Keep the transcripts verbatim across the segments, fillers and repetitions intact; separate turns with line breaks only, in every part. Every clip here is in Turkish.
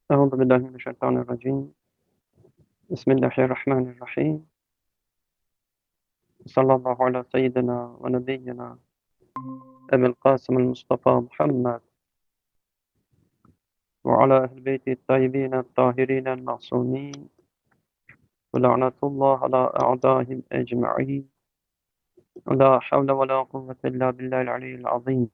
أعوذ بالله من الشيطان الرجيم. بسم الله الرحمن الرحيم. صلى الله على سيدنا ونبينا أبي القاسم المصطفى محمد وعلى أهل بيته الطيبين الطاهرين المعصومين ولعنة الله على أعدائهم أجمعين ولا حول ولا قوة إلا بالله العلي العظيم.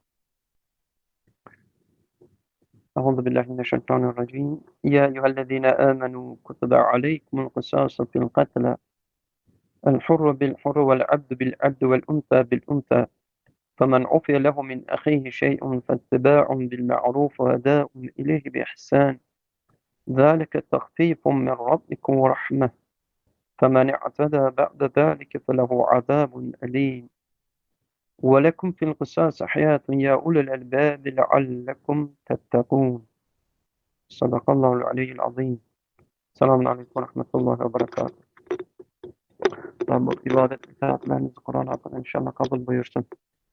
أعوذ بالله من الشيطان الرجيم. يا أيها الذين آمنوا كتب عليكم القصاص في القتلى الحر بالحر والعبد بالعبد والأنثى بالأنثى فمن عفي له من أخيه شيء فاتباع بالمعروف وأداء إليه بإحسان ذلك تخفيف من ربكم ورحمة فمن اعتدى بعد ذلك فله عذاب أليم ولكم في القصاص حياة يا أولي الألباب لعلكم تتقون. صدق الله العلي العظيم. Selamun Aleyküm ve Rahmetullahi ve Berekatuhu. Rabbim ibadet itaatlerinizi Kur'an hakkında inşallah kabul buyursun.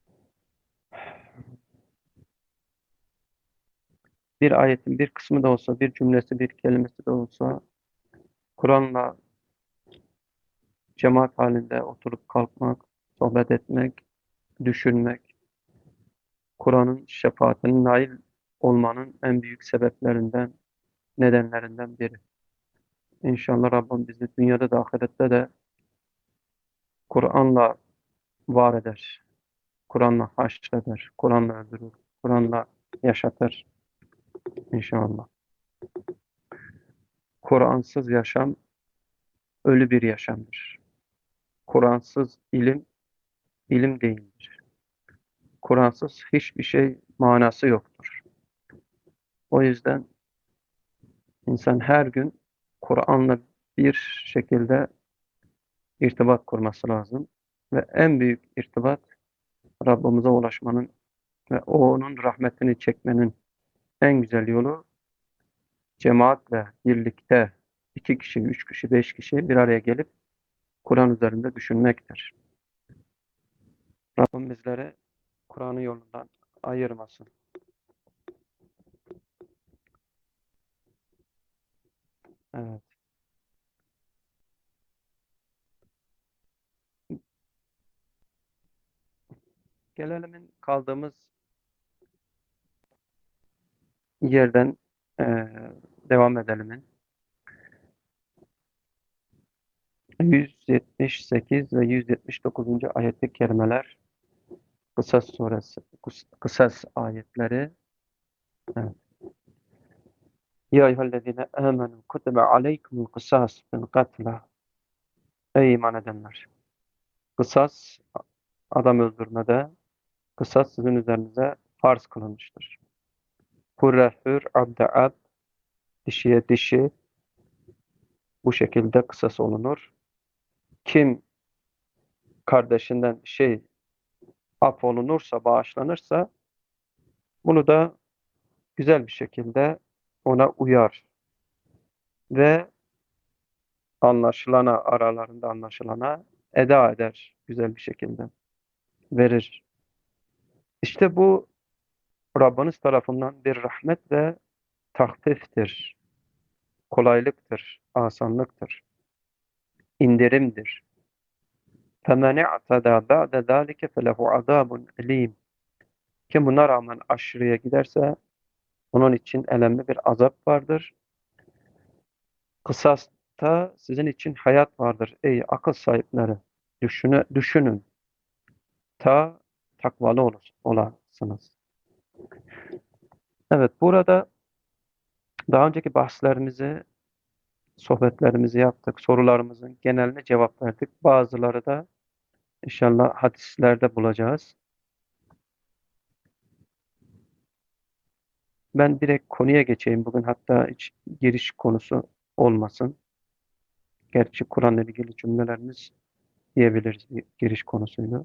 Bir ayetin bir kısmı da olsa, bir cümlesi, bir kelimesi de olsa Kur'an'la cemaat halinde oturup kalkmak, sohbet etmek, düşünmek, Kur'an'ın şefaatine nail olmanın en büyük sebeplerinden, nedenlerinden biri. İnşallah Rabbim bizi dünyada da ahirette de Kur'an'la var eder, Kur'an'la haşreder, Kur'an'la öldürür, Kur'an'la yaşatır inşallah. Kur'ansız yaşam ölü bir yaşamdır. Kur'ansız ilim, ilim değildir. Kur'ansız hiçbir şey manası yoktur. O yüzden insan her gün Kur'an'la bir şekilde irtibat kurması lazım. Ve en büyük irtibat Rabbimize ulaşmanın ve onun rahmetini çekmenin en güzel yolu cemaatle birlikte iki kişi, üç kişi, beş kişi bir araya gelip Kur'an üzerinde düşünmektir. Rabbim bizleri Kur'an'ın yolundan ayırmasın. Evet. Gelelim kaldığımız yerden eee, devam edelim. yüz yetmiş sekiz ve yüz yetmiş dokuzuncu ayet-i kerimeler Kısas suresi, Kısas ayetleri. Evet. Ya eyyühellezine amenu kutibe aleykumul kısas fil katla. Ey iman edenler! Kısas, adam öldürmede, kısas sizin üzerinize farz kılınmıştır. Hurre hür, abde abd, dişiye dişi, bu şekilde kısas olunur. Kim kardeşinden şey affolunursa, bağışlanırsa, bunu da güzel bir şekilde ona uyar ve anlaşılana, aralarında anlaşılana eda eder güzel bir şekilde, verir. İşte bu Rabbiniz tarafından bir rahmet ve tahfiftir, kolaylıktır, asanlıktır, indirimdir. فَمَنْ اَعْتَدَى بَعْدَ ذَٰلِكَ فَلَهُ عَذَابٌ اَلِيمٌ. Kim buna rağmen aşırıya giderse onun için elemli bir azap vardır. Kısasta sizin için hayat vardır ey akıl sahipleri. Düşünü, düşünün. Ta takvalı olur, olasınız. Evet, burada daha önceki bahslerimizi, sohbetlerimizi yaptık. Sorularımızın geneline cevap verdik. Bazıları da inşallah hadislerde bulacağız. Ben direkt konuya geçeyim bugün. Hatta hiç giriş konusu olmasın. Gerçi Kur'an'la ilgili cümlelerimiz diyebiliriz giriş konusuyla.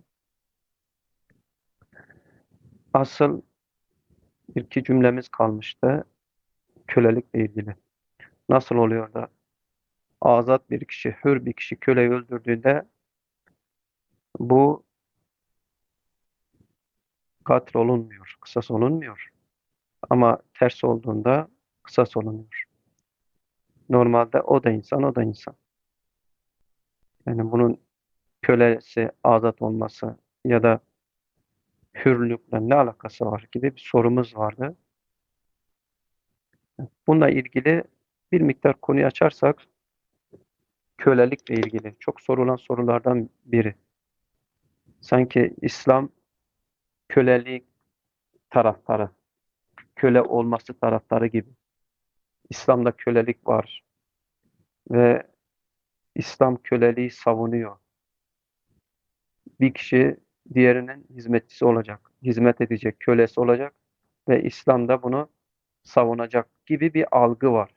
Asıl iki cümlemiz kalmıştı. Kölelikle ilgili. Nasıl oluyor da azat bir kişi, hür bir kişi köleyi öldürdüğünde bu katil olunmuyor, kısas olunmuyor. Ama ters olduğunda kısas olunuyor. Normalde o da insan, o da insan. Yani bunun kölesi azat olması ya da hürlükle ne alakası var gibi bir sorumuz vardı. Bununla ilgili bir miktar konuyu açarsak kölelikle ilgili çok sorulan sorulardan biri. Sanki İslam kölelik taraftarı, köle olması taraftarı gibi. İslam'da kölelik var ve İslam köleliği savunuyor. Bir kişi diğerinin hizmetçisi olacak, hizmet edecek, kölesi olacak ve İslam da bunu savunacak gibi bir algı var.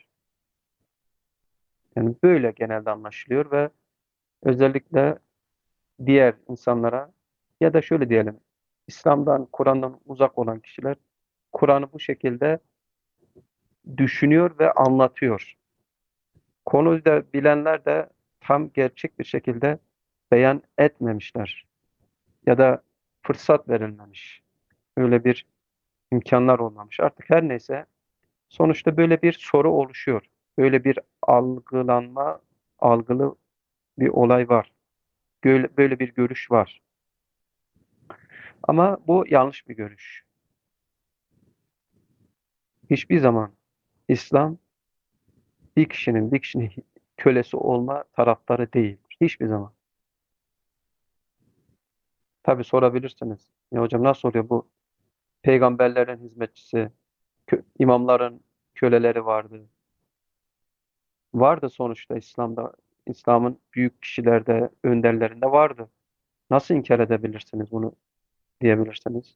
Yani böyle genelde anlaşılıyor ve özellikle diğer insanlara ya da şöyle diyelim, İslam'dan, Kur'an'dan uzak olan kişiler Kur'an'ı bu şekilde düşünüyor ve anlatıyor. Konuyu da bilenler de tam gerçek bir şekilde beyan etmemişler ya da fırsat verilmemiş. Öyle bir imkanlar olmamış. Artık her neyse sonuçta böyle bir soru oluşuyor. Böyle bir algılanma, algılı bir olay var. Böyle, böyle bir görüş var. Ama bu yanlış bir görüş. Hiçbir zaman İslam bir kişinin bir kişinin kölesi olma taraftarı değil. Hiçbir zaman. Tabii sorabilirsiniz. Ya hocam nasıl oluyor bu? Peygamberlerin hizmetçisi, kö- imamların köleleri vardı. Vardı sonuçta İslam'da. İslam'ın büyük kişilerde, önderlerinde vardı. Nasıl inkar edebilirsiniz bunu diyebilirsiniz.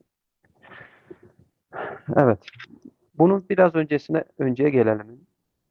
Evet. Bunun biraz öncesine önceye gelelim.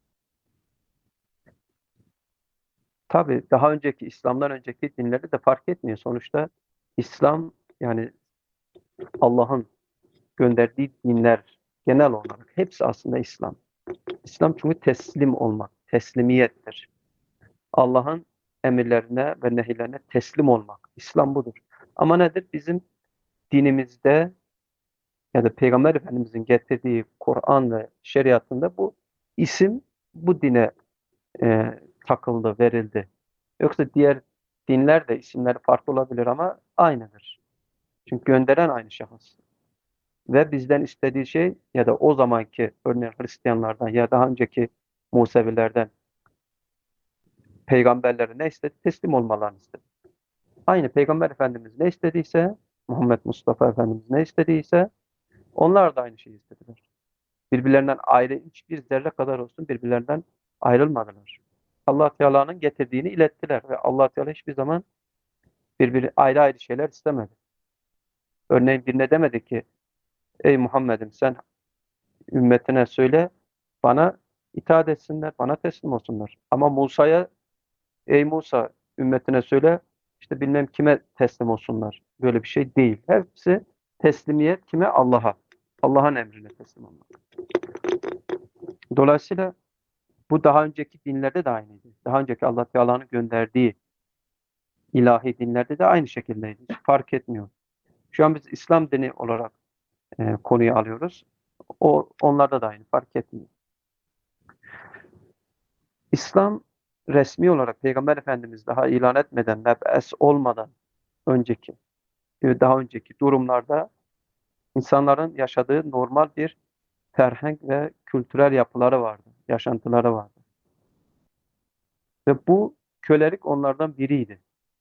Tabii daha önceki İslam'dan önceki dinleri de fark etmiyor. Sonuçta İslam yani Allah'ın gönderdiği dinler genel olarak hepsi aslında İslam. İslam çünkü teslim olmak, teslimiyettir. Allah'ın emirlerine ve nehirlerine teslim olmak. İslam budur. Ama nedir? Bizim dinimizde ya da Peygamber Efendimizin getirdiği Kur'an ve şeriatında bu isim bu dine e, takıldı, verildi. Yoksa diğer dinler de isimleri farklı olabilir ama aynıdır. Çünkü gönderen aynı şahıs. Ve bizden istediği şey ya da o zamanki örneğin Hristiyanlardan ya daha önceki Musevilerden peygamberlere ne istedi? Teslim olmalarını istedi. Aynı Peygamber Efendimiz ne istediyse, Muhammed Mustafa Efendimiz ne istediyse onlar da aynı şeyi istediler. Birbirlerinden ayrı hiçbir zerre kadar olsun birbirlerinden ayrılmadılar. Allah Teala'nın getirdiğini ilettiler ve Allah Teala hiçbir zaman birbiri ayrı ayrı şeyler istemedi. Örneğin birine demedi ki ey Muhammed'im sen ümmetine söyle bana itaat etsinler, bana teslim olsunlar. Ama Musa'ya ey Musa ümmetine söyle işte bilmem kime teslim olsunlar. Böyle bir şey değil. Hepsi teslimiyet kime? Allah'a. Allah'ın emrine teslim olmak. Dolayısıyla bu daha önceki dinlerde de aynıydı. Daha önceki Allah Teala'nın gönderdiği ilahi dinlerde de aynı şekildeydi. Hiç fark etmiyor. Şu an biz İslam dini olarak e, konuyu alıyoruz. O onlarda da aynı fark etmiyor. İslam resmi olarak Peygamber Efendimiz daha ilan etmeden, meb'es olmadan önceki, e, daha önceki durumlarda insanların yaşadığı normal bir ferhenk ve kültürel yapıları vardı, yaşantıları vardı. Ve bu kölelik onlardan biriydi.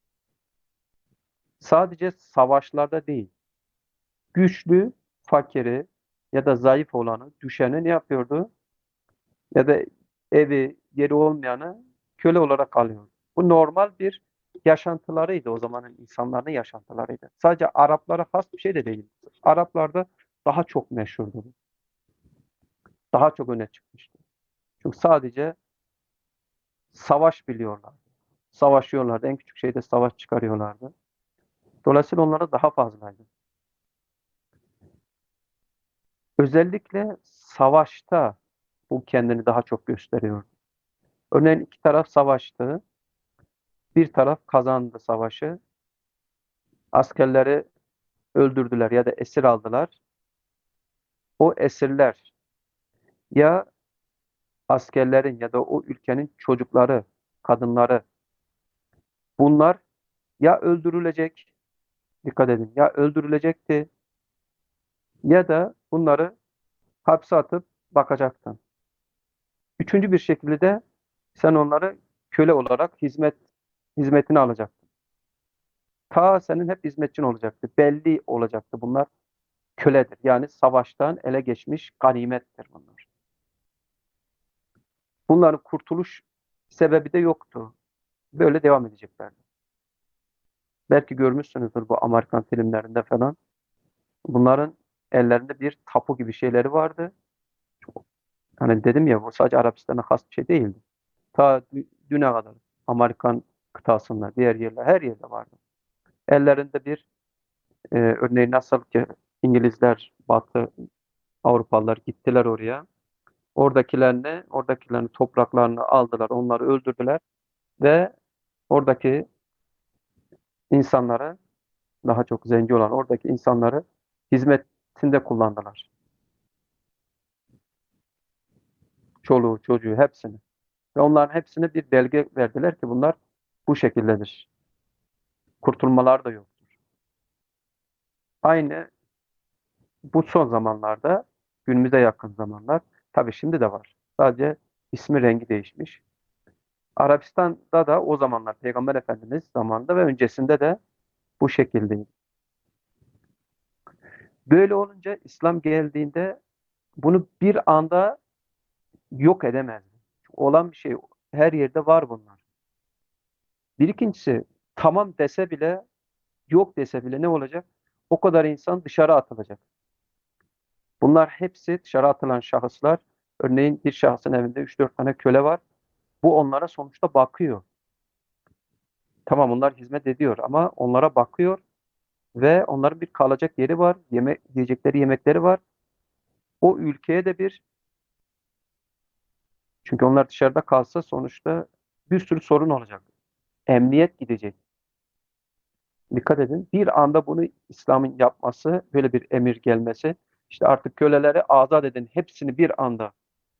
Sadece savaşlarda değil, güçlü, fakiri ya da zayıf olanı, düşeni ne yapıyordu? Ya da evi, yeri olmayanı köle olarak alıyordu. Bu normal bir yaşantılarıydı o zamanın insanların yaşantılarıydı. Sadece Araplara has bir şey de değil. Araplarda daha çok meşhurdu. Daha çok öne çıkmıştı. Çünkü sadece savaş biliyorlardı. Savaşıyorlardı. En küçük şeyde savaş çıkarıyorlardı. Dolayısıyla onlara daha fazlaydı. Özellikle savaşta bu kendini daha çok gösteriyordu. Örneğin iki taraf savaştı. Bir taraf kazandı savaşı. Askerleri öldürdüler ya da esir aldılar. O esirler ya askerlerin ya da o ülkenin çocukları, kadınları, bunlar ya öldürülecek, dikkat edin, ya öldürülecekti ya da bunları hapse atıp bakacaktın. Üçüncü bir şekilde de sen onları köle olarak hizmet hizmetine alacaktın. Ta senin hep hizmetçin olacaktı. Belli olacaktı bunlar köledir. Yani savaştan ele geçmiş ganimettir bunlar. Bunların kurtuluş sebebi de yoktu. Böyle devam edeceklerdi. Belki görmüşsünüzdür bu Amerikan filmlerinde falan. Bunların ellerinde bir tapu gibi şeyleri vardı. Hani dedim ya, bu sadece Arapistan'a has bir şey değildi. Ta dü- düne kadar Amerikan kıtasında, diğer yerler, her yerde vardı. Ellerinde bir e, örneğin nasıl ki İngilizler, Batı Avrupalılar gittiler oraya. Oradakilerini, oradakilerin topraklarını aldılar, onları öldürdüler ve oradaki insanları, daha çok zenci olan oradaki insanları hizmetinde kullandılar. Çoluğu, çocuğu hepsini. Ve onların hepsine bir belge verdiler ki bunlar bu şekildedir. Kurtulmalar da yok. Aynı bu son zamanlarda, günümüze yakın zamanlar, tabii şimdi de var. Sadece ismi, rengi değişmiş. Arapistan'da da o zamanlar Peygamber Efendimiz zamanında ve öncesinde de bu şekildeydi. Böyle olunca İslam geldiğinde bunu bir anda yok edemezdi. Olan bir şey, her yerde var bunlar. Bir ikincisi, tamam dese bile, yok dese bile ne olacak? O kadar insan dışarı atılacak. Bunlar hepsi dışarı atılan şahıslar. Örneğin bir şahsın evinde üç dört tane köle var. Bu onlara sonuçta bakıyor. Tamam, onlar hizmet ediyor ama onlara bakıyor ve onların bir kalacak yeri var, yeme yiyecekleri yemekleri var. O ülkeye de bir, çünkü onlar dışarıda kalsa sonuçta bir sürü sorun olacak. Emniyet gidecek. Dikkat edin. Bir anda bunu İslam'ın yapması, böyle bir emir gelmesi, işte artık köleleri azat edin, hepsini bir anda,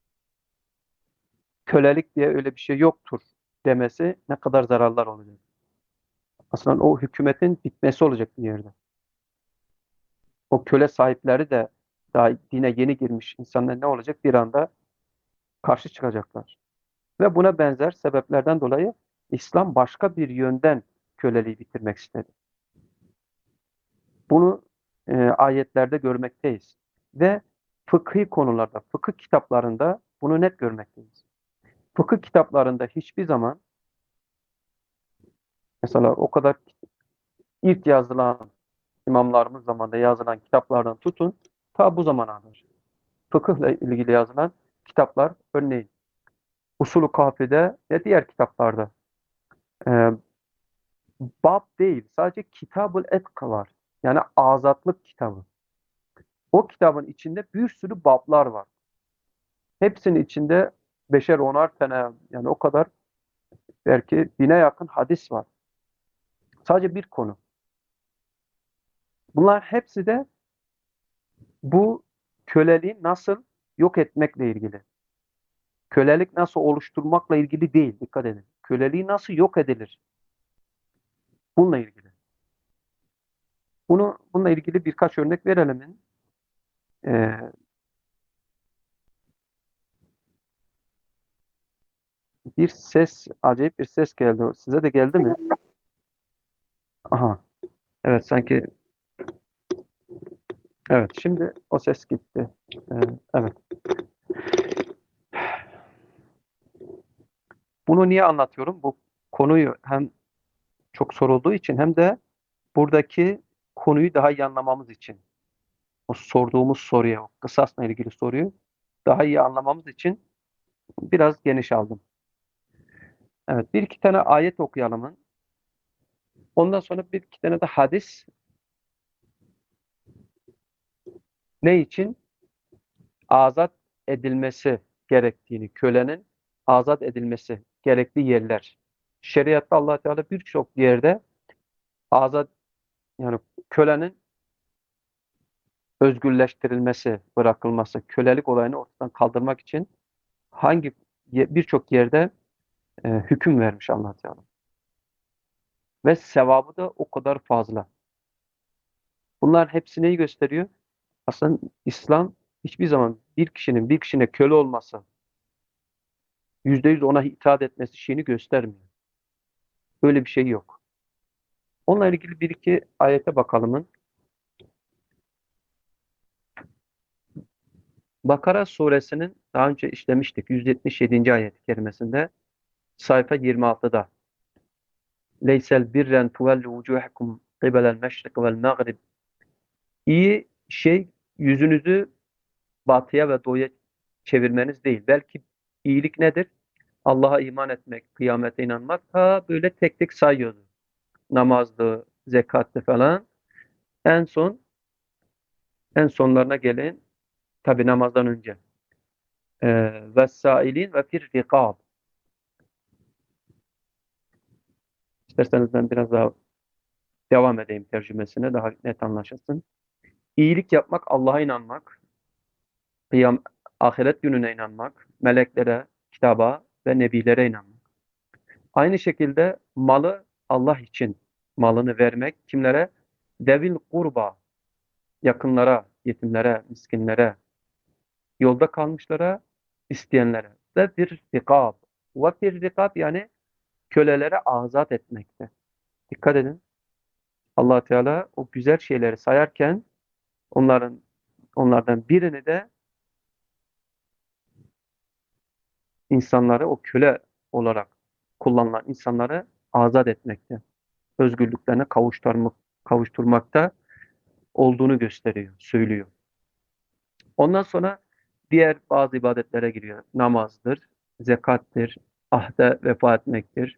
kölelik diye öyle bir şey yoktur demesi ne kadar zararlar olacak. Aslında o hükümetin bitmesi olacak bir yerde. O köle sahipleri de daha dine yeni girmiş insanlar ne olacak? Bir anda karşı çıkacaklar. Ve buna benzer sebeplerden dolayı İslam başka bir yönden köleliği bitirmek istedi. Bunu e, ayetlerde görmekteyiz. Ve fıkhi konularda, fıkıh kitaplarında bunu net görmekteyiz. Fıkıh kitaplarında hiçbir zaman, mesela o kadar ilk yazılan, imamlarımız zamanında yazılan kitaplardan tutun, ta bu zamana kadar fıkıhla ilgili yazılan kitaplar, örneğin Usul-u Kafi'de ve diğer kitaplarda e, bab değil, sadece Kitabul Etk var. Yani azatlık kitabı. O kitabın içinde bir sürü bablar var. Hepsinin içinde beşer onar tane, yani o kadar, belki bine yakın hadis var. Sadece bir konu. Bunlar hepsi de bu köleliği nasıl yok etmekle ilgili. Kölelik nasıl oluşturmakla ilgili değil. Dikkat edin. Köleliği nasıl yok edilir? Bununla ilgili. Bunu, bununla ilgili birkaç örnek verelim. Ee, bir ses, acayip bir ses geldi. Size de geldi mi? Aha. Evet, sanki, evet, şimdi o ses gitti. Ee, evet. Bunu niye anlatıyorum? Bu konuyu hem çok sorulduğu için hem de buradaki konuyu daha iyi anlamamız için. O sorduğumuz soruya, o kısasla ilgili soruyu daha iyi anlamamız için biraz geniş aldım. Evet, bir iki tane ayet okuyalım. Ondan sonra bir iki tane de hadis, ne için? Azat edilmesi gerektiğini, kölenin azat edilmesi gerektiği yerler. Şeriatta Allah Teala birçok yerde azat, yani kölenin özgürleştirilmesi, bırakılması, kölelik olayını ortadan kaldırmak için hangi birçok yerde e, hüküm vermiş Allah Teala. Ve sevabı da o kadar fazla. Bunlar hepsi neyi gösteriyor? Aslında İslam hiçbir zaman bir kişinin bir kişine köle olması, yüzde yüz ona itaat etmesi şeyini göstermiyor. Böyle bir şey yok. Onunla ilgili bir iki ayete bakalım. Bakara suresinin daha önce işlemiştik. yüz yetmiş yedinci ayet-i kerimesinde sayfa yirmi altıda. Leysel birren tuvellu vucuhakum qibelel meşrik vel mağrib. İyi şey yüzünüzü batıya ve doğuya çevirmeniz değil. Belki iyilik nedir? Allah'a iman etmek, kıyamete inanmak. Ha böyle tek tek sayıyordu. Namazdı, zekattı falan. En son, en sonlarına gelin tabi namazdan önce. Ee, Vessailin ve fir rikab. İsterseniz ben biraz daha devam edeyim tercümesine daha net anlaşılsın. İyilik yapmak, Allah'a inanmak, kıyam, ahiret gününe inanmak, meleklere, kitaba ve nebilere inanmak. Aynı şekilde malı Allah için malını vermek kimlere? Devil kurba, yakınlara, yetimlere, miskinlere, yolda kalmışlara, isteyenlere. Ve bir rikab. Ve bir rikab yani kölelere azat etmekte. Dikkat edin. Allah Teala o güzel şeyleri sayarken onların onlardan birini de insanları o köle olarak kullanılan insanları azat etmekte. Özgürlüklerine kavuşturmak, kavuşturmakta olduğunu gösteriyor, söylüyor. Ondan sonra diğer bazı ibadetlere giriyor. Namazdır, zekattır, ahde vefa etmektir.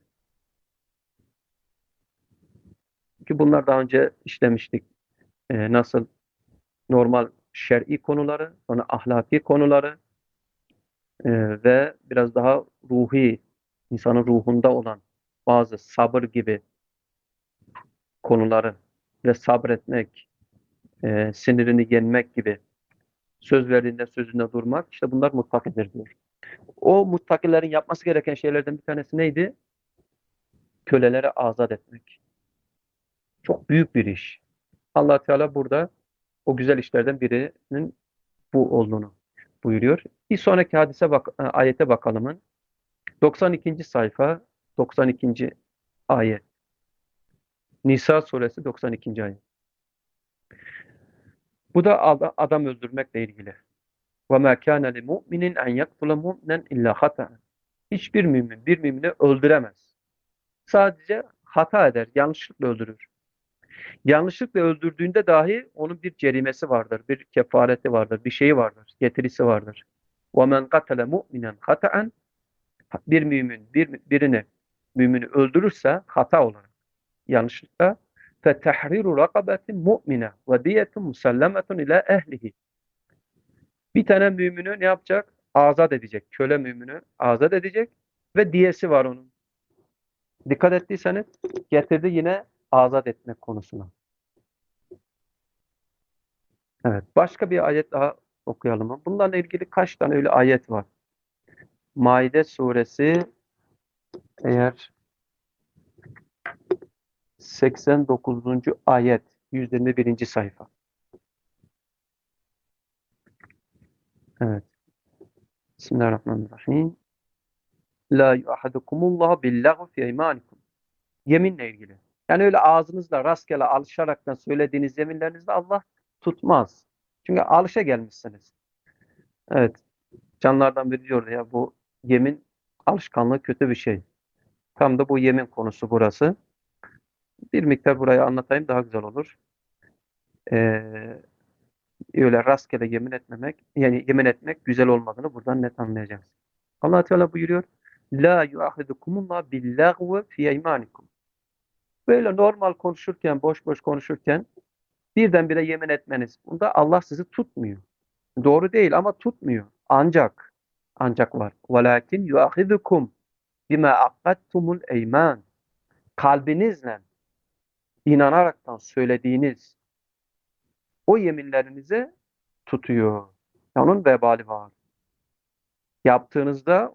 Ki bunlar daha önce işlemiştik. Ee, nasıl normal şer'i konuları, sonra ahlaki konuları e, ve biraz daha ruhi, insanın ruhunda olan bazı sabır gibi konuları ve sabretmek, e, sinirini yenmek gibi söz verdiğinde sözünde durmak, işte bunlar muttakidir diyor. O muttakilerin yapması gereken şeylerden bir tanesi neydi? Köleleri azat etmek. Çok büyük bir iş. Allah Teala burada o güzel işlerden birinin bu olduğunu buyuruyor. Bir sonraki hadise bak ayete bakalım. doksan ikinci sayfa, doksan ikinci ayet. Nisa suresi doksan ikinci ayet. Bu da adam öldürmekle ilgili. وَمَا كَانَ لِمُؤْمِنٍ اَنْ يَقْتُلَ مُؤْمِنًا اِلَّا خَطَأً. Hiçbir mümin bir mümini öldüremez. Sadece hata eder, yanlışlıkla öldürür. Yanlışlıkla öldürdüğünde dahi onun bir cerimesi vardır, bir kefareti vardır, bir şeyi vardır, getirisi vardır. وَمَنْ قَتَلَ مُؤْمِنًا خَطَأً. Bir mümin bir, birini mümini öldürürse hata olarak, yanlışlıkla فَتَحْرِيرُ رَقَبَةٍ مُؤْمِنَةٍ وَدِيَةٌ مُسَلَّمَةٌ اِلَى اَهْلِهِ. Bir tane mümini ne yapacak? Azat edecek. Köle mümini azat edecek ve diyesi var onun. Dikkat ettiyseniz getirdi yine azat etmek konusuna. Evet. Başka bir ayet daha okuyalım. Bunlarla ilgili kaç tane öyle ayet var? Maide suresi eğer seksen dokuzuncu ayet yüz yirmi birinci sayfa. Evet. Bismillahirrahmanirrahim. La yuahadukumullahu billahü fi eymanikum. Yeminle ilgili. Yani öyle ağzınızla rastgele alışaraktan söylediğiniz yeminlerinizde Allah tutmaz. Çünkü alışa gelmişsiniz. Evet. Canlardan biri diyordu ya bu yemin alışkanlığı kötü bir şey. Tam da bu yemin konusu burası. Bir miktar burayı anlatayım daha güzel olur. Ee, öyle rastgele yemin etmemek, yani yemin etmek güzel olmadığını buradan net anlayacağız. Allah Teala buyuruyor: La yuahidukumullah billahvi fi eymanikum. Böyle normal konuşurken, boş boş konuşurken birdenbire yemin etmeniz. Bunda Allah sizi tutmuyor. Doğru değil ama tutmuyor. Ancak, ancak var. Velakin yuahidukum bima akadtumul eyman. Kalbinizle inanaraktan söylediğiniz o yeminlerinizi tutuyor. Onun vebali var. Yaptığınızda o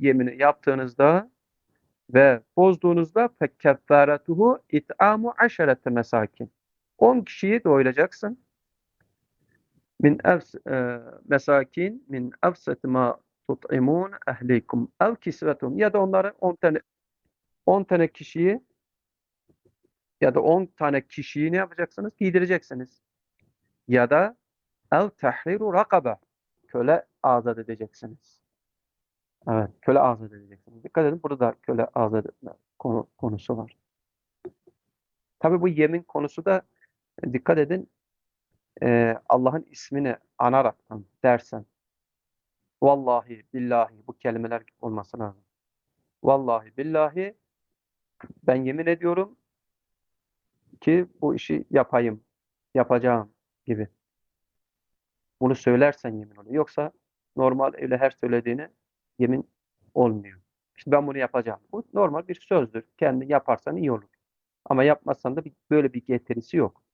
yemini yaptığınızda ve bozduğunuzda fekeffaretuhu it'amu aşerete mesakin. on kişiyi doyuracaksın. Min evs e, mesakin min evseti ma tut'imun ehlikum ev kisvetum, ya da onları on tane on tane kişiyi ya da on tane kişiyi ne yapacaksınız? Giydireceksiniz. Ya da ev tahriru rakabe, köle azat edeceksiniz. Evet, köle azat edeceksiniz. Dikkat edin, burada da köle azat etme konu, konusu var. Tabi bu yemin konusu da dikkat edin, e, Allah'ın ismini anaraktan dersen, vallahi billahi, bu kelimeler olması lazım. Vallahi billahi ben yemin ediyorum ki bu işi yapayım, yapacağım gibi. Bunu söylersen yemin oluyor. Yoksa normal öyle her söylediğine yemin olmuyor. İşte ben bunu yapacağım. Bu normal bir sözdür. Kendi yaparsan iyi olur. Ama yapmazsan da bir, böyle bir getirisi yok.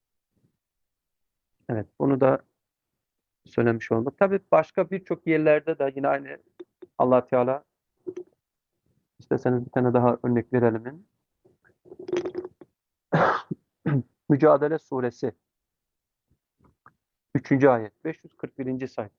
Evet, bunu da söylemiş olduk. Tabii başka birçok yerlerde de yine aynı Allah Teala, isterseniz bir tane daha örnek verelim. Mücadele Suresi üçüncü ayet, beş yüz kırk birinci sayfa.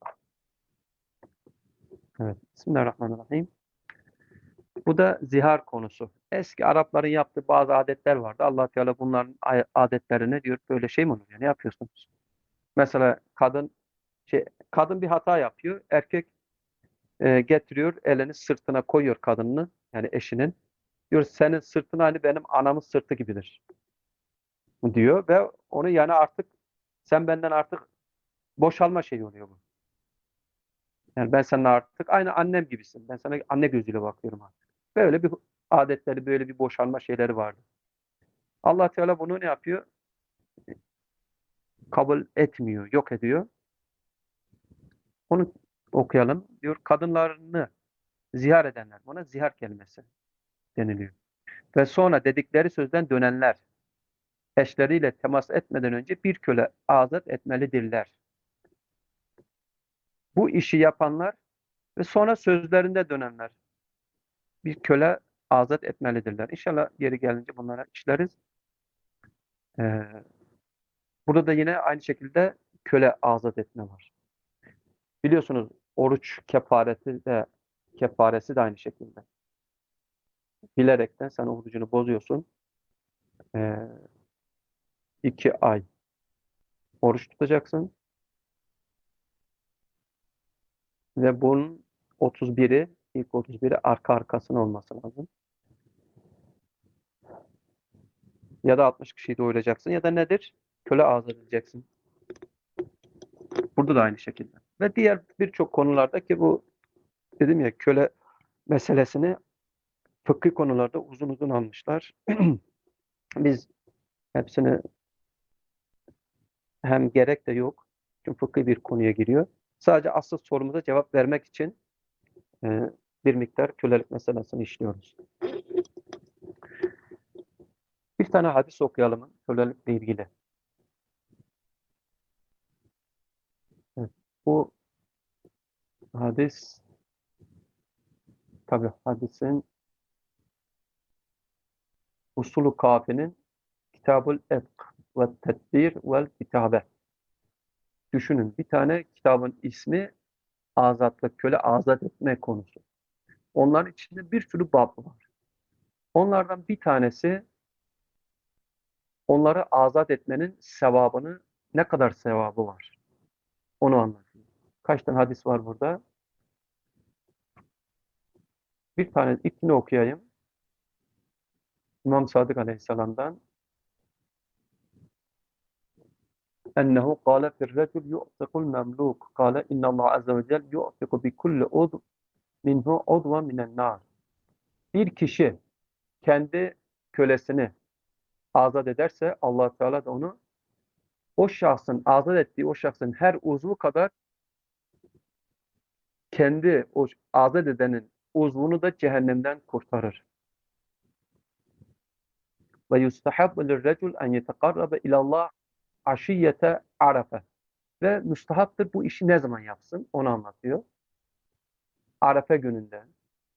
Evet, Bismillahirrahmanirrahim. Bu da zihar konusu. Eski Arapların yaptığı bazı adetler vardı. Allah Teala bunların adetlerine diyor, böyle şey mi olur ya, ne yapıyorsunuz? Mesela kadın şey kadın bir hata yapıyor. Erkek e, getiriyor, elini sırtına koyuyor kadını, yani eşinin. Diyor, senin sırtın hani benim anamın sırtı gibidir diyor ve onu, yani artık sen benden artık boşalma şeyi oluyor bu. Yani ben seninle artık aynı annem gibisin. Ben sana anne gözüyle bakıyorum artık. Böyle bir adetleri, böyle bir boşanma şeyleri vardı. Allah Teala bunu ne yapıyor? Kabul etmiyor, yok ediyor. Onu okuyalım. Diyor, kadınlarını zihar edenler. Buna zihar kelimesi deniliyor. Ve sonra dedikleri sözden dönenler, eşleriyle temas etmeden önce bir köle azat etmelidirler. Bu işi yapanlar ve sonra sözlerinde dönenler bir köle azat etmelidirler. İnşallah yeri gelince bunlara işleriz. Ee, burada da yine aynı şekilde köle azat etme var. Biliyorsunuz oruç kefareti de kefaresi de aynı şekilde. Bilerekten sen orucunu bozuyorsun. Ee, iki ay oruç tutacaksın ve bunun otuz biri, ilk otuz biri arka arkasına olması lazım. Ya da altmış kişiyi doyuracaksın ya da nedir? Köle azat edeceksin. Burada da aynı şekilde. Ve diğer birçok konularda ki bu, dedim ya, köle meselesini fıkhi konularda uzun uzun almışlar. Biz hepsini, hem gerek de yok. Çünkü fıkhi bir konuya giriyor. Sadece asıl sorumuza cevap vermek için e, bir miktar kölelik meselesini işliyoruz. Bir tane hadis okuyalım kölelikle ilgili. Evet, bu hadis, tabi hadisin usulü kafinin Kitabul Etk ve Tedbir vel Kitabe. Düşünün, bir tane kitabın ismi azatlık, köle azat etme konusu. Onların içinde bir sürü bab var. Onlardan bir tanesi, onları azat etmenin sevabını, ne kadar sevabı var, onu anlatıyor. Kaç tane hadis var burada? Bir tane ilkini okuyayım. İmam Sadık Aleyhisselam'dan. Ennehu kâle firrecul yu'tikul memlûk. Kâle innallâhu azze ve cel yu'tiku bi kulli udv minhu udva minen nar. Bir kişi kendi kölesini azat ederse Allah Teala da onu, o şahsın azat ettiği o şahsın her uzvu kadar kendi o azat edenin uzvunu da cehennemden kurtarır. Ve yustahabbu lirrecul en yetekarrabe ilallah aşiyete arafe. Ve müstahaptır bu işi ne zaman yapsın onu anlatıyor. Arefe gününde.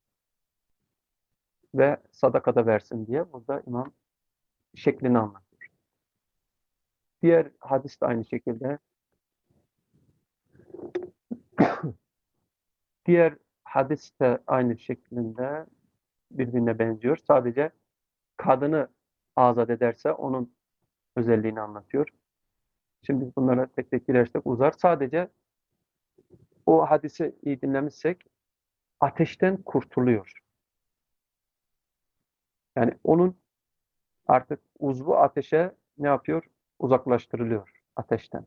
ve sadakada versin diye burada imam şeklini anlatıyor. Diğer hadis de aynı şekilde. Diğer hadis de aynı şeklinde birbirine benziyor. Sadece kadını azat ederse onun özelliğini anlatıyor. Şimdi biz bunlara tek tek girersek uzar. Sadece o hadisi iyi dinlemişsek ateşten kurtuluyor. Yani onun artık uzvu ateşe ne yapıyor? Uzaklaştırılıyor ateşten.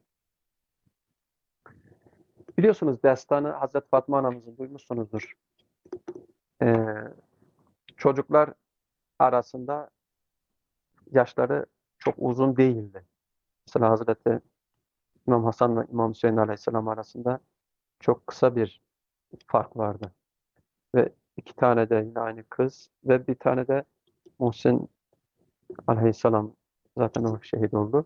Biliyorsunuz destanı Hazreti Fatma anamızın duymuşsunuzdur. Ee, çocuklar arasında yaşları çok uzun değildi. Mesela Hazreti İmam Hasan ve İmam Hüseyin Aleyhisselam arasında çok kısa bir fark vardı. Ve iki tane de yine aynı kız ve bir tane de Muhsin Aleyhisselam zaten o şehit oldu.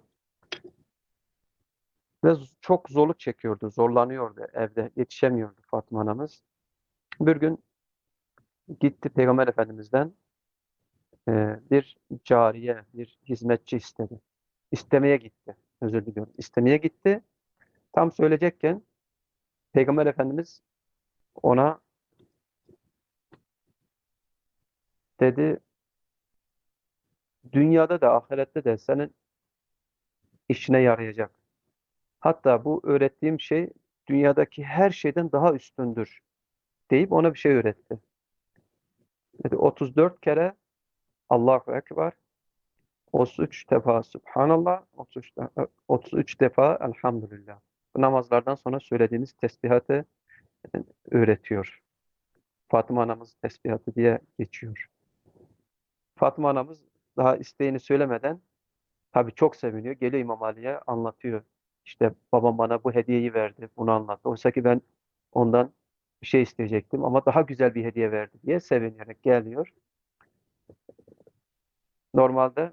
Ve çok zorluk çekiyordu, zorlanıyordu evde, yetişemiyordu Fatma anamız. Bir gün gitti Peygamber Efendimiz'den e, bir cariye, bir hizmetçi istedi. İstemeye gitti, özür diliyorum. İstemeye gitti. Tam söyleyecekken Peygamber Efendimiz ona dedi, dünyada da ahirette de senin işine yarayacak. Hatta bu öğrettiğim şey dünyadaki her şeyden daha üstündür deyip ona bir şey öğretti. Dedi, otuz dört kere Allahu Ekber, otuz üç defa Subhanallah, otuz üç, de- otuz üç defa Elhamdülillah. Bu namazlardan sonra söylediğimiz tesbihatı öğretiyor. Fatıma anamız tesbihatı diye geçiyor. Fatıma anamız daha isteğini söylemeden tabii çok seviniyor. Geliyor İmam Ali'ye anlatıyor. İşte babam bana bu hediyeyi verdi. Bunu anlattı. Oysa ki ben ondan bir şey isteyecektim ama daha güzel bir hediye verdi diye sevinerek geliyor. Normalde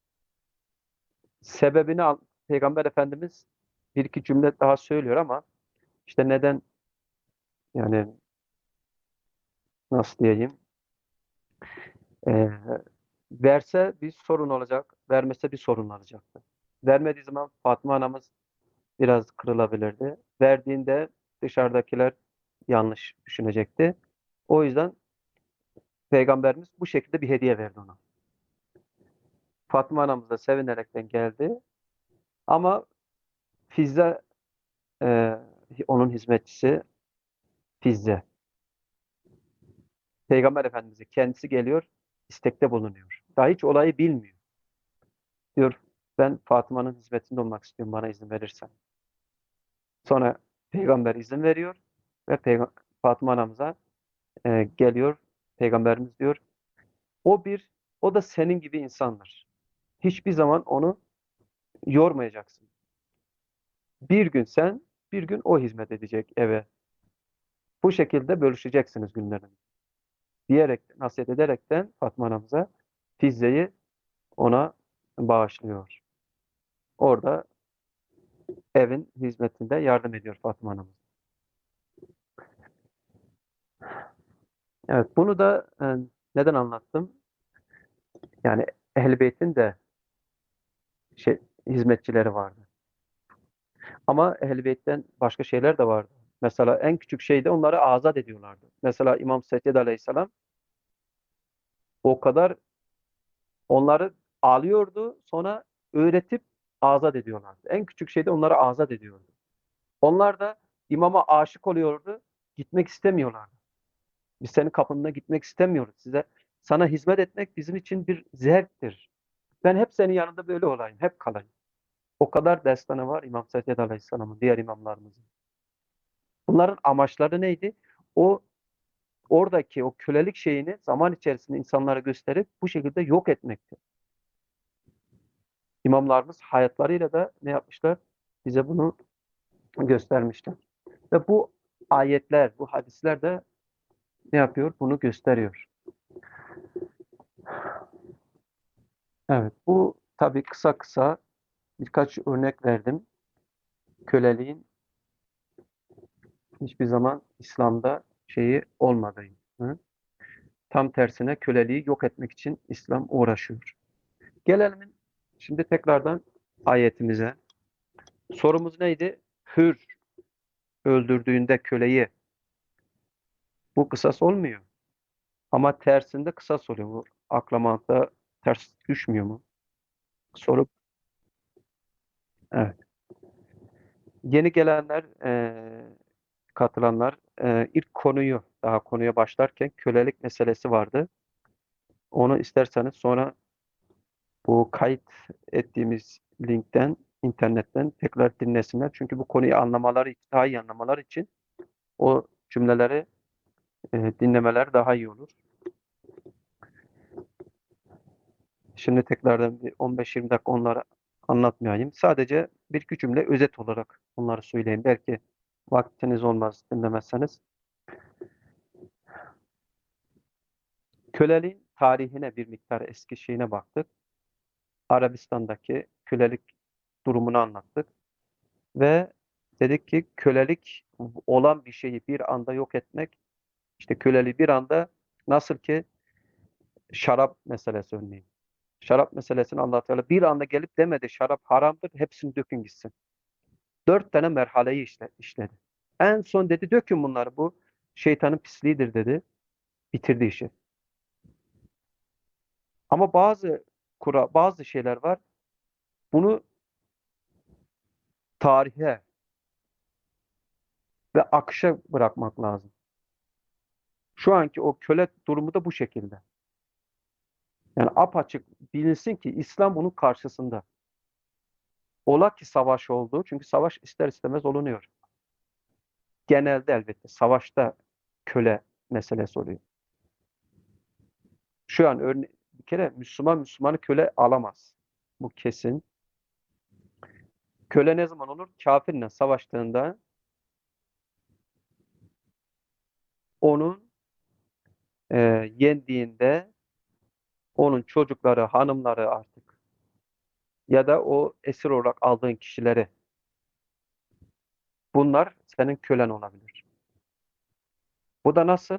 sebebini al- Peygamber Efendimiz bir iki cümle daha söylüyor ama işte neden, yani nasıl diyeyim, Ee, verse bir sorun olacak, vermese bir sorun olacaktı. Vermediği zaman Fatma anamız biraz kırılabilirdi. Verdiğinde dışarıdakiler yanlış düşünecekti. O yüzden Peygamberimiz bu şekilde bir hediye verdi ona. Fatma anamız da sevinerekten geldi. Ama Fizze, e, onun hizmetçisi Fizze. Peygamber Efendimiz'e kendisi geliyor, istekte bulunuyor. Daha hiç olayı bilmiyor. Diyor, ben Fatıma'nın hizmetinde olmak istiyorum, bana izin verirsen. Sonra Peygamber izin veriyor ve Peyg- Fatıma anamıza e, geliyor. Peygamberimiz diyor, o bir, o da senin gibi insandır. Hiçbir zaman onu yormayacaksın. Bir gün sen, bir gün o hizmet edecek eve. Bu şekilde bölüşeceksiniz günlerini. Diyerek, nasihat ederekten Fatma anamıza Fizze'yi ona bağışlıyor. Orada evin hizmetinde yardım ediyor Fatma anamız. Evet, bunu da e, neden anlattım? Yani Ehl-i Beyt'in de şey, hizmetçileri vardı. Ama Ehl-i Beyt'ten başka şeyler de vardı. Mesela en küçük şeyde onları azat ediyorlardı. Mesela İmam Secced Aleyhisselam o kadar onları alıyordu, sonra öğretip azat ediyorlardı. En küçük şeyde onları azat ediyordu. Onlar da imama aşık oluyordu, gitmek istemiyorlardı. Biz senin kapında gitmek istemiyoruz. Size sana hizmet etmek bizim için bir zevktir. Ben hep senin yanında böyle olayım, hep kalayım. O kadar destanı var İmam Secced Aleyhisselam'ın, diğer imamlarımızın. Bunların amaçları neydi? O oradaki o kölelik şeyini zaman içerisinde insanlara gösterip bu şekilde yok etmekti. İmamlarımız hayatlarıyla da ne yapmışlar? Bize bunu göstermişler. Ve bu ayetler, bu hadisler de ne yapıyor? Bunu gösteriyor. Evet, bu tabii kısa kısa birkaç örnek verdim. Köleliğin hiçbir zaman İslam'da şeyi olmadığını. Tam tersine köleliği yok etmek için İslam uğraşıyor. Gelelim şimdi tekrardan ayetimize. Sorumuz neydi? Hür öldürdüğünde köleyi bu kısas olmuyor. Ama tersinde kısas oluyor. Bu akla mantığa ters düşmüyor mu? Soru evet. Yeni gelenler, e, katılanlar e, ilk konuyu daha konuya başlarken kölelik meselesi vardı. Onu isterseniz sonra bu kayıt ettiğimiz linkten, internetten tekrar dinlesinler. Çünkü bu konuyu anlamaları, daha iyi anlamaları için o cümleleri e, dinlemeler daha iyi olur. Şimdi tekrardan bir on beş yirmi dakika onları anlatmayayım. Sadece bir iki cümle özet olarak onları söyleyeyim. Belki vaktiniz olmaz dinlemezseniz. Köleliğin tarihine bir miktar eski şeyine baktık. Arabistan'daki kölelik durumunu anlattık. Ve dedik ki kölelik olan bir şeyi bir anda yok etmek, işte köleliği bir anda nasıl ki şarap meselesi örneğin. Şarap meselesini Allah Teala bir anda gelip demedi şarap haramdır, hepsini dökün gitsin. Dört tane merhaleyi işte, işledi. En son dedi dökün bunları, bu şeytanın pisliğidir dedi. Bitirdi işi. Ama bazı kura, bazı şeyler var. Bunu tarihe ve akışa bırakmak lazım. Şu anki o köle durumu da bu şekilde. Yani apaçık bilinsin ki İslam bunun karşısında. Ola ki savaş oldu. Çünkü savaş ister istemez olunuyor. Genelde elbette savaşta köle meselesi oluyor. Şu an örne bir kere Müslüman Müslümanı köle alamaz. Bu kesin. Köle ne zaman olur? Kafirle savaştığında onun e, yendiğinde onun çocukları, hanımları artık ya da o esir olarak aldığın kişileri, bunlar senin kölen olabilir. Bu da nasıl?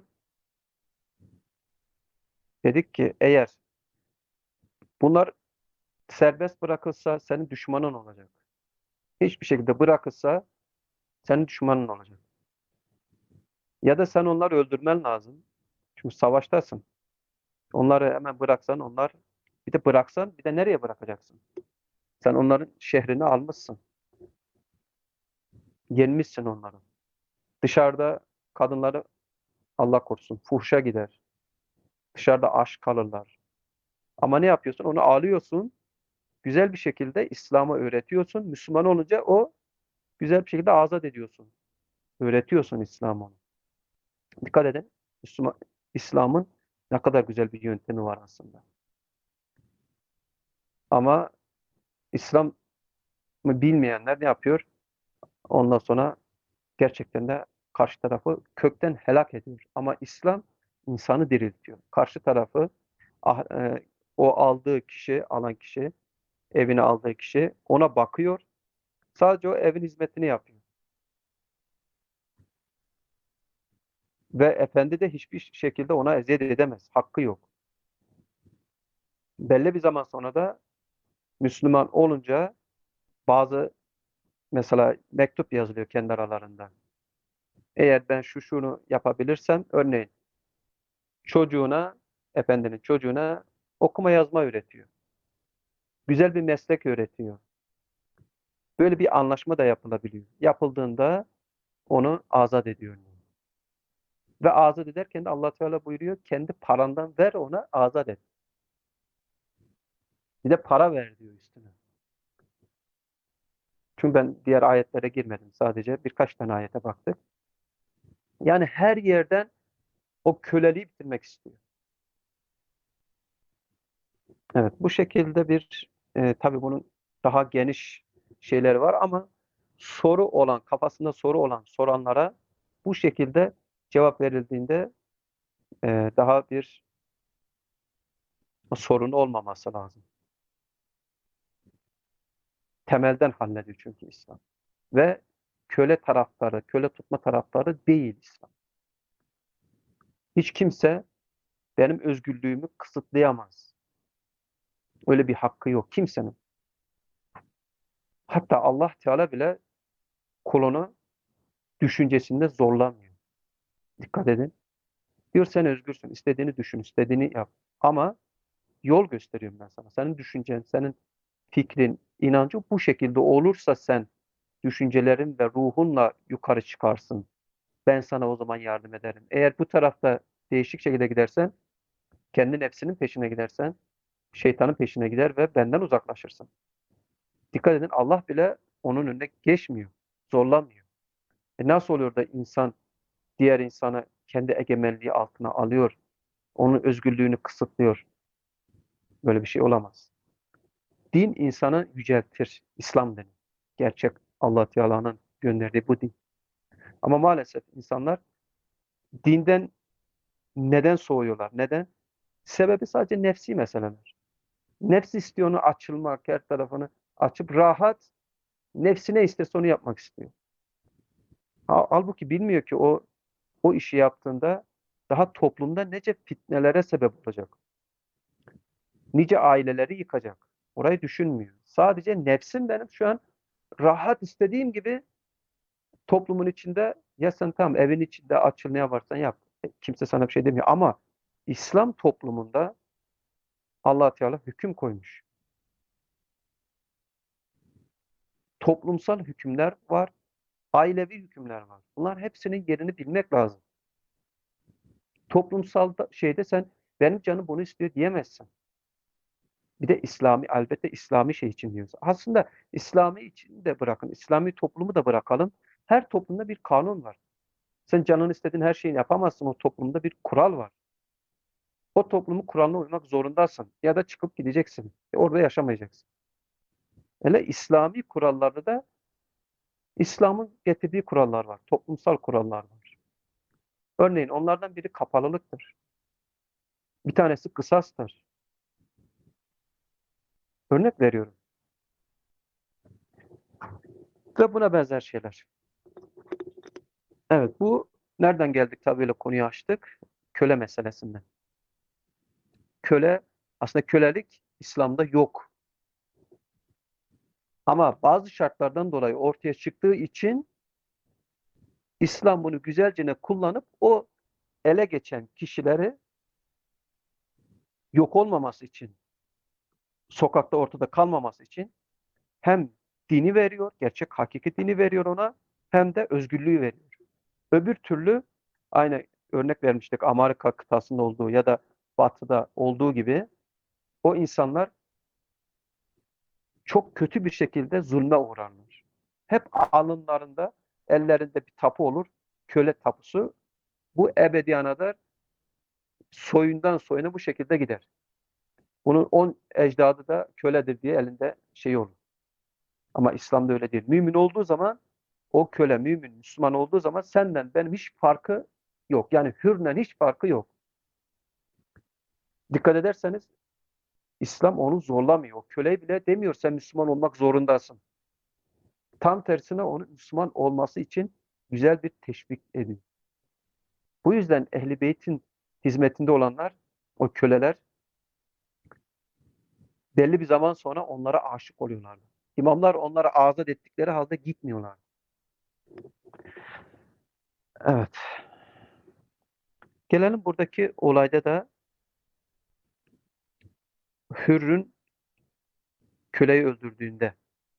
Dedik ki eğer bunlar serbest bırakılsa senin düşmanın olacak. Hiçbir şekilde bırakılsa senin düşmanın olacak. Ya da sen onları öldürmen lazım. Çünkü savaştasın. Onları hemen bıraksan onlar, bir de bıraksan bir de nereye bırakacaksın? Sen onların şehrini almışsın. Yenmişsin onları. Dışarıda kadınları Allah korusun fuhşa gider. Dışarıda aç kalırlar. Ama ne yapıyorsun? Onu alıyorsun. Güzel bir şekilde İslam'ı öğretiyorsun. Müslüman olunca o güzel bir şekilde azat ediyorsun. Öğretiyorsun İslam'ı ona. Dikkat edin. Müslüman, İslam'ın ne kadar güzel bir yöntemi var aslında. Ama İslam'ı bilmeyenler ne yapıyor? Ondan sonra gerçekten de karşı tarafı kökten helak ediyor. Ama İslam insanı diriltiyor. Karşı tarafı ah- e, o aldığı kişi, alan kişi, evine aldığı kişi ona bakıyor. Sadece o evin hizmetini yapıyor. Ve efendi de hiçbir şekilde ona eziyet edemez. Hakkı yok. Belli bir zaman sonra da Müslüman olunca bazı, mesela mektup yazılıyor kendi aralarında. Eğer ben şu şunu yapabilirsem, örneğin çocuğuna, efendinin çocuğuna okuma yazma öğretiyor. Güzel bir meslek öğretiyor. Böyle bir anlaşma da yapılabiliyor. Yapıldığında onu azat ediyor. Ve azat ederken de Allah Teala buyuruyor, kendi parandan ver ona, azat et. Bir de para ver diyor üstüne. Çünkü ben diğer ayetlere girmedim. Sadece birkaç tane ayete baktık. Yani her yerden o köleliği bitirmek istiyor. Evet, bu şekilde bir e, tabii bunun daha geniş şeyleri var ama soru olan, kafasında soru olan soranlara bu şekilde cevap verildiğinde e, daha bir sorun olmaması lazım. Temelden hallediyor çünkü İslam. Ve köle taraftarı, köle tutma taraftarı değil İslam. Hiç kimse benim özgürlüğümü kısıtlayamaz. Öyle bir hakkı yok kimsenin. Hatta Allah Teala bile kulunu düşüncesinde zorlamıyor. Dikkat edin. Diyor sen özgürsün. İstediğini düşün, istediğini yap. Ama yol gösteriyorum ben sana. Senin düşüncen, senin fikrin, inancın bu şekilde olursa sen düşüncelerin ve ruhunla yukarı çıkarsın. Ben sana o zaman yardım ederim. Eğer bu tarafta değişik şekilde gidersen, kendi nefsinin peşine gidersen, şeytanın peşine gider ve benden uzaklaşırsın. Dikkat edin Allah bile onun önüne geçmiyor, zorlamıyor. E nasıl oluyor da insan diğer insanı kendi egemenliği altına alıyor, onun özgürlüğünü kısıtlıyor? Böyle bir şey olamaz. Din insanı yüceltir. İslam dini. Gerçek Allah Teala'nın gönderdiği bu din. Ama maalesef insanlar dinden neden soğuyorlar? Neden? Sebebi sadece nefsi meseleler. Nefsi istiyor onu açılmak, her tarafını açıp rahat, nefsi ne isterse onu yapmak istiyor. Ha- Halbuki bilmiyor ki o o işi yaptığında daha toplumda nece fitnelere sebep olacak. Nice aileleri yıkacak. Orayı düşünmüyor. Sadece nefsim benim şu an rahat istediğim gibi toplumun içinde ya sen tamam evin içinde açıl ne yaparsan yap. E, Kimse sana bir şey demiyor. Ama İslam toplumunda Allah Teala hüküm koymuş. Toplumsal hükümler var, ailevi hükümler var. Bunlar hepsinin yerini bilmek lazım. Toplumsal da- şeyde sen benim canım bunu istiyor diyemezsin. Bir de İslami, elbette İslami şey için diyoruz. Aslında İslami için de bırakın, İslami toplumu da bırakalım. Her toplumda bir kanun var. Sen canın istediğin her şeyi yapamazsın. O toplumda bir kural var. O toplumun kuralına uymak zorundasın. Ya da çıkıp gideceksin. E, orada yaşamayacaksın. Hele İslami kurallarda da İslam'ın getirdiği kurallar var. Toplumsal kurallar var. Örneğin onlardan biri kapalılıktır. Bir tanesi kısastır. Örnek veriyorum. Ve buna benzer şeyler. Evet, bu nereden geldik tabii böyle konuyu açtık? Köle meselesinden. Köle, aslında kölelik İslam'da yok. Ama bazı şartlardan dolayı ortaya çıktığı için İslam bunu güzelce kullanıp o ele geçen kişileri yok olmaması için, sokakta ortada kalmaması için hem dini veriyor, gerçek hakiki dini veriyor ona, hem de özgürlüğü veriyor. Öbür türlü aynı örnek vermiştik Amerika kıtasında olduğu ya da Batı'da olduğu gibi o insanlar çok kötü bir şekilde zulme uğrarlar. Hep alınlarında, ellerinde bir tapu olur, köle tapusu. Bu ebediyanadır, soyundan soyuna bu şekilde gider. Bunun on ecdadı da köledir diye elinde şey olur. Ama İslam'da öyle değil. Mümin olduğu zaman o köle mümin, Müslüman olduğu zaman senden benim hiç farkı yok. Yani hürle hiç farkı yok. Dikkat ederseniz İslam onu zorlamıyor. O köle bile demiyor sen Müslüman olmak zorundasın. Tam tersine onu Müslüman olması için güzel bir teşvik ediyor. Bu yüzden Ehl-i Beyt'in hizmetinde olanlar, o köleler belli bir zaman sonra onlara aşık oluyorlardı. İmamlar onlara azat ettikleri halde gitmiyorlar. Evet. Gelelim buradaki olayda da Hürr'ün köleyi öldürdüğünde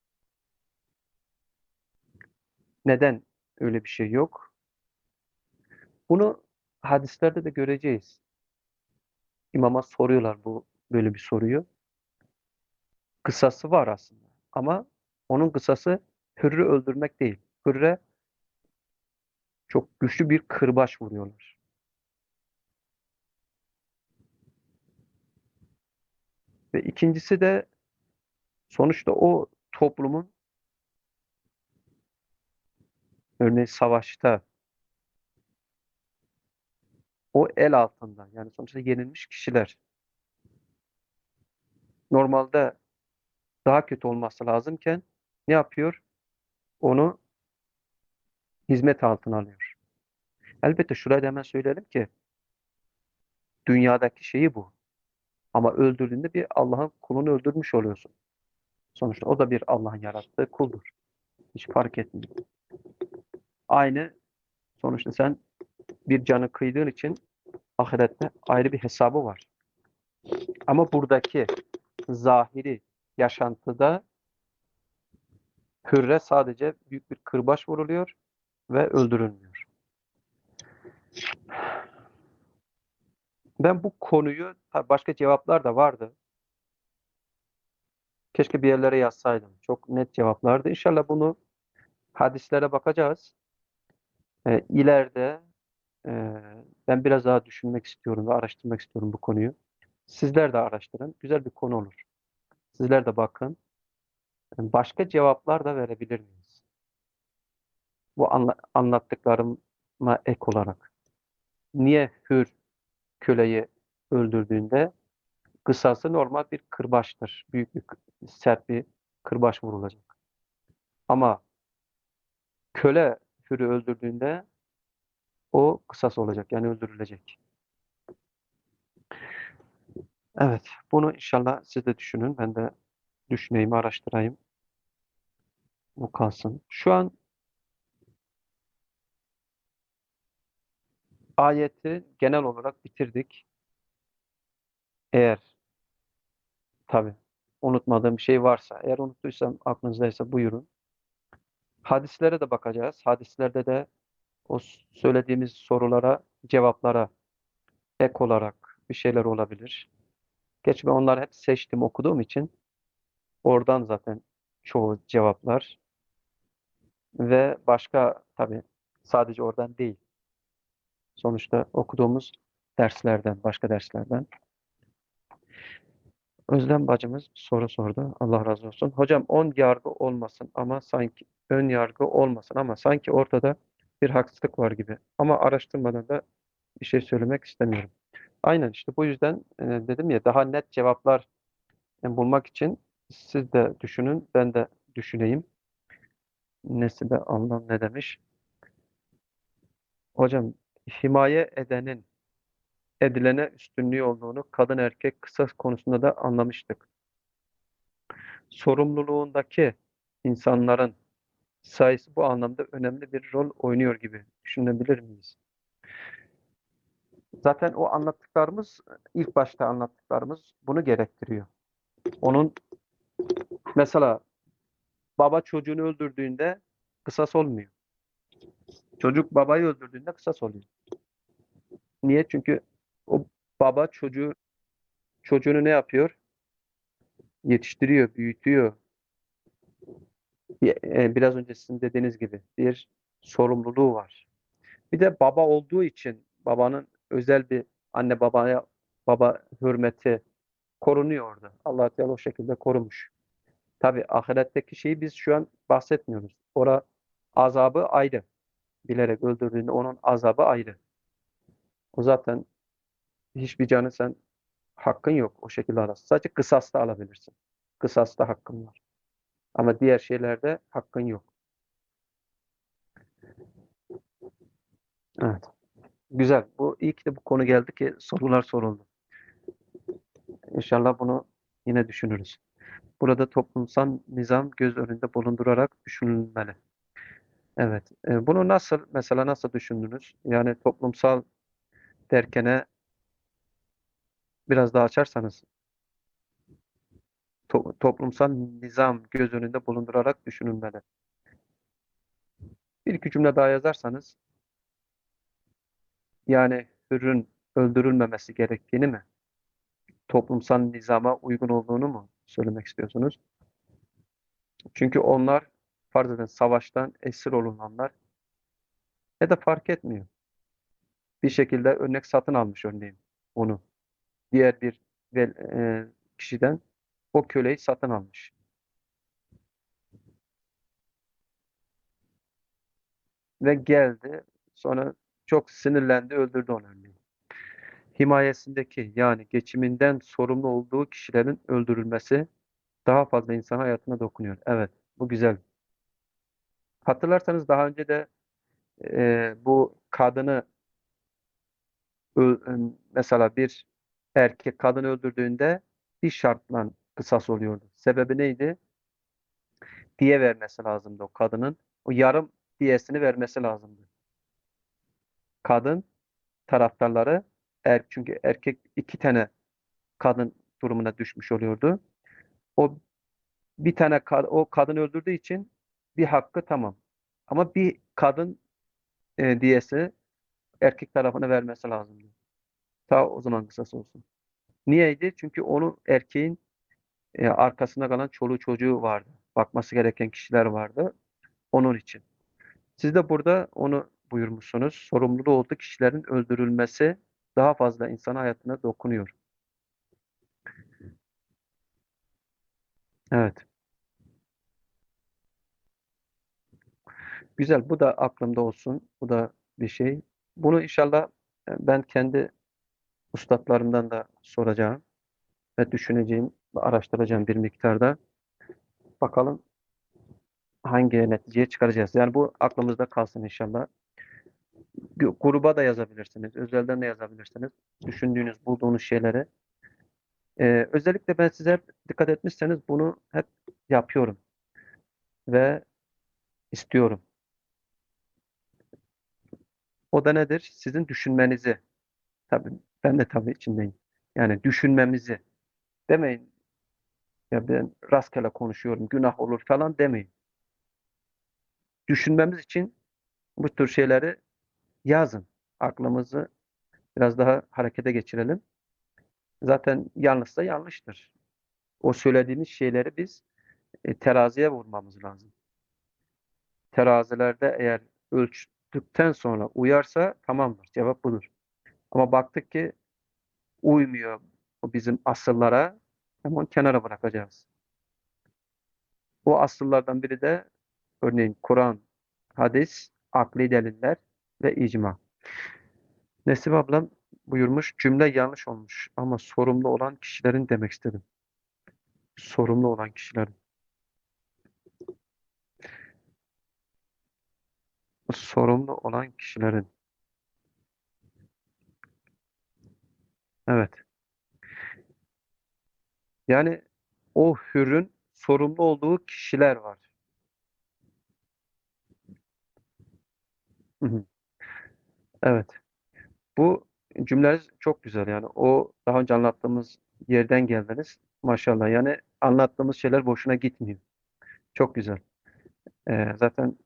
neden öyle bir şey yok? Bunu hadislerde de göreceğiz. İmama soruyorlar bu böyle bir soruyu. Kısası var aslında. Ama onun kısası Hürr'ü öldürmek değil. Hürr'e çok güçlü bir kırbaç vuruyorlar. Ve ikincisi de sonuçta o toplumun örneğin savaşta o el altında yani sonuçta yenilmiş kişiler normalde daha kötü olması lazımken ne yapıyor? Onu hizmet altına alıyor. Elbette şurayı da hemen söyleyelim ki Dünyadaki şeyi bu. Ama öldürdüğünde bir Allah'ın kulunu öldürmüş oluyorsun. Sonuçta o da bir Allah'ın yarattığı kuldur. Hiç fark etmiyor. Aynı sonuçta sen bir canı kıydığın için ahirette ayrı bir hesabı var. Ama buradaki zahiri yaşantıda Hürre sadece büyük bir kırbaç vuruluyor ve öldürülmüyor. Ben bu konuyu, tabii başka cevaplar da vardı. Keşke bir yerlere yazsaydım. Çok net cevaplardı. İnşallah bunu hadislere bakacağız. Ee, ileride e, ben biraz daha düşünmek istiyorum ve araştırmak istiyorum bu konuyu. Sizler de araştırın. Güzel bir konu olur. Sizler de bakın. Yani başka cevaplar da verebilir miyiz? Bu anla- anlattıklarıma ek olarak. Niye Hür köleyi öldürdüğünde kısası normal bir kırbaçtır. Büyük bir, sert bir kırbaç vurulacak. Ama köle Hür'ü öldürdüğünde o kısas olacak. Yani öldürülecek. Evet. Bunu inşallah siz de düşünün. Ben de düşüneyim, araştırayım. Bu kalsın. Şu an ayeti genel olarak bitirdik. Eğer tabii unutmadığım bir şey varsa, eğer unuttuysam aklınızdaysa buyurun. Hadislere de bakacağız. Hadislerde de o söylediğimiz sorulara, cevaplara ek olarak bir şeyler olabilir. Geç ben onları hep seçtim okuduğum için oradan zaten çoğu cevaplar ve başka tabii sadece oradan değil. Sonuçta okuduğumuz derslerden, başka derslerden. Özlem bacımız soru sordu. Allah razı olsun. Hocam on yargı olmasın ama sanki ön yargı olmasın ama sanki ortada bir haksızlık var gibi. Ama araştırmadan da bir şey söylemek istemiyorum. Aynen işte bu yüzden e, dedim ya daha net cevaplar e, bulmak için siz de düşünün, ben de düşüneyim. Nesibe anlam ne demiş? Hocam himaye edenin edilene üstünlüğü olduğunu kadın erkek kısas konusunda da anlamıştık. Sorumluluğundaki insanların sayısı bu anlamda önemli bir rol oynuyor gibi düşünebilir miyiz? Zaten o anlattıklarımız, ilk başta anlattıklarımız bunu gerektiriyor. Onun mesela baba çocuğunu öldürdüğünde kısas olmuyor. Çocuk babayı öldürdüğünde kısas oluyor. Niye? Çünkü o baba çocuğu çocuğunu ne yapıyor? Yetiştiriyor, büyütüyor. Bir- e, Biraz önce sizin dediğiniz gibi bir sorumluluğu var. Bir de baba olduğu için babanın özel bir anne babaya baba hürmeti korunuyor orada. Allah Teala o şekilde korumuş. Tabii ahiretteki şeyi biz şu an bahsetmiyoruz. Ora azabı ayrı. Bilerek öldürdüğünde onun azabı ayrı. O zaten hiçbir canı sen hakkın yok o şekilde alasın. Sadece kısasta alabilirsin. Kısasta hakkın var. Ama diğer şeylerde hakkın yok. Evet. Güzel. Bu iyi ki de bu konu geldi ki sorular soruldu. İnşallah bunu yine düşünürüz. Burada toplumsal nizam göz önünde bulundurarak düşünülmeli. Evet. E, bunu nasıl mesela nasıl düşündünüz? Yani toplumsal derkene biraz daha açarsanız to- toplumsal nizam göz önünde bulundurarak düşünülmeli. Bir iki cümle daha yazarsanız yani hürün öldürülmemesi gerektiğini mi? Toplumsal nizama uygun olduğunu mu söylemek istiyorsunuz? Çünkü onlar farz edin savaştan esir olunanlar ya da fark etmiyor. Bir şekilde örnek satın almış örneğin onu. Diğer bir vel- e, kişiden o köleyi satın almış. Ve geldi sonra çok sinirlendi öldürdü onu örneğin. Himayesindeki yani geçiminden sorumlu olduğu kişilerin öldürülmesi daha fazla insan hayatına dokunuyor. Evet, bu güzel. Hatırlarsanız daha önce de e, bu kadını Ö- mesela bir erkek kadın öldürdüğünde bir şartla kısas oluyordu. Sebebi neydi? Diye vermesi lazımdı o kadının. O yarım diyesini vermesi lazımdı. Kadın taraftarları er, çünkü erkek iki tane kadın durumuna düşmüş oluyordu. O bir tane kad- o kadın öldürdüğü için bir hakkı tamam. Ama bir kadın e, diyesi erkek tarafına vermesi lazımdı. Ta o zaman kısas olsun. Niyeydi? Çünkü onu erkeğin e, arkasında kalan çoluğu çocuğu vardı. Bakması gereken kişiler vardı. Onun için. Siz de burada onu buyurmuşsunuz. Sorumluluğu olduğu kişilerin öldürülmesi daha fazla insan hayatına dokunuyor. Evet. Güzel. Bu da aklımda olsun. Bu da bir şey. Bunu inşallah e, ben kendi ustalarımdan da soracağım ve düşüneceğim, ve araştıracağım bir miktarda. Bakalım hangi neticeye çıkaracağız. Yani bu aklımızda kalsın inşallah. Gu- Gruba da yazabilirsiniz. Özelden de yazabilirsiniz. Düşündüğünüz, bulduğunuz şeyleri. Ee, özellikle ben size hep dikkat etmişseniz bunu hep yapıyorum ve istiyorum. O da nedir? Sizin düşünmenizi. Tabii ben de tabii içindeyim. Yani düşünmemizi. Demeyin ya ben rastgele konuşuyorum, günah olur falan demeyin. Düşünmemiz için bu tür şeyleri yazın. Aklımızı biraz daha harekete geçirelim. Zaten yanlışsa yanlıştır. O söylediğiniz şeyleri biz e, teraziye vurmamız lazım. Terazilerde eğer ölçtükten sonra uyarsa tamamdır. Cevap budur. Ama baktık ki uymuyor o bizim asıllara, hemen kenara bırakacağız. Bu asıllardan biri de örneğin Kur'an, hadis, akli deliller ve icma. Nesip ablam buyurmuş, cümle yanlış olmuş ama sorumlu olan kişilerin demek istedim. Sorumlu olan kişilerin. Sorumlu olan kişilerin. Evet. Yani o hürün sorumlu olduğu kişiler var. Hı hı. Evet. Bu cümleniz çok güzel yani. O daha önce anlattığımız yerden geldiniz. Maşallah. Yani anlattığımız şeyler boşuna gitmiyor. Çok güzel. Ee, zaten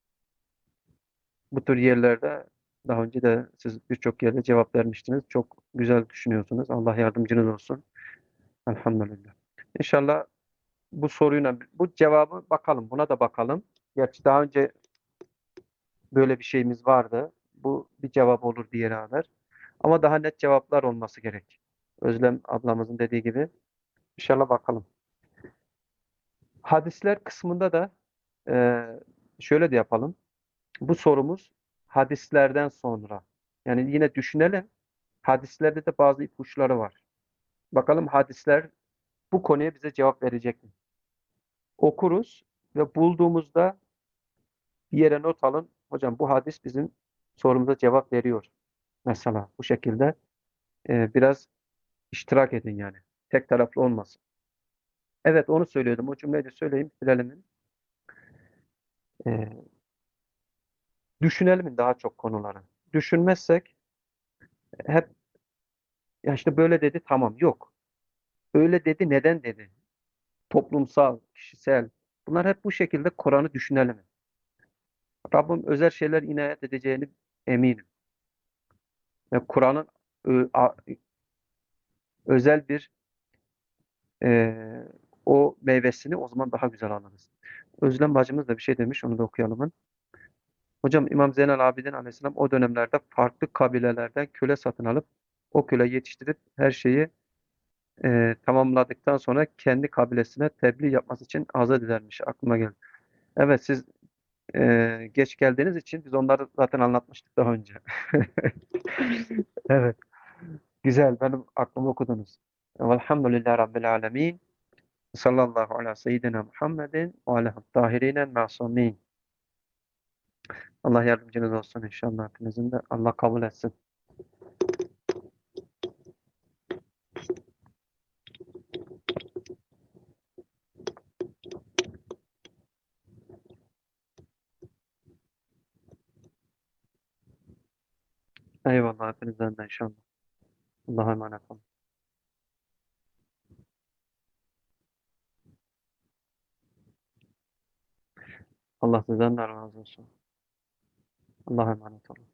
bu tür yerlerde daha önce de siz birçok yerde cevap vermiştiniz. Çok güzel düşünüyorsunuz. Allah yardımcınız olsun. Elhamdülillah. İnşallah bu soruyla bu cevabı bakalım. Buna da bakalım. Gerçi daha önce böyle bir şeyimiz vardı. Bu bir cevap olur diye haber. Ama daha net cevaplar olması gerek. Özlem ablamızın dediği gibi. İnşallah bakalım. Hadisler kısmında da e, şöyle de yapalım. Bu sorumuz hadislerden sonra. Yani yine düşünelim. Hadislerde de bazı ipuçları var. Bakalım hadisler bu konuya bize cevap verecek mi? Okuruz ve bulduğumuzda bir yere not alın. Hocam bu hadis bizim sorumuza cevap veriyor. Mesela bu şekilde e, biraz iştirak edin yani. Tek taraflı olmasın. Evet onu söylüyordum. O cümleyi de söyleyeyim. Bitirelim. E, düşünelim daha çok konuları. Düşünmezsek hep ya işte böyle dedi tamam yok. Öyle dedi neden dedi? Toplumsal, kişisel. Bunlar hep bu şekilde Kur'an'ı düşünelim. Rabbim özel şeyler inayet edeceğini eminim. Ve Kur'an'ın ö- a- özel bir e, o meyvesini o zaman daha güzel alırız. Özlem bacımız da bir şey demiş, onu da okuyalım. Hocam İmam Zeynel Abidin Aleyhisselam o dönemlerde farklı kabilelerden köle satın alıp o köle yetiştirip her şeyi e, tamamladıktan sonra kendi kabilesine tebliğ yapması için azat edermiş. Aklıma geldi. Evet siz e, geç geldiğiniz için biz onları zaten anlatmıştık daha önce. Evet. Güzel. Benim aklımı okudunuz. Velhamdülillahi Rabbil alemin. Sallallahu ala seyyidina Muhammedin ve ala tahirinen masumin. Allah yardımcınız olsun inşallah hepinizin de. Allah kabul etsin. Eyvallah hepinizden de inşallah. Allah'a emanet olun. Allah sizden de razı olsun. Allah'a emanet olun.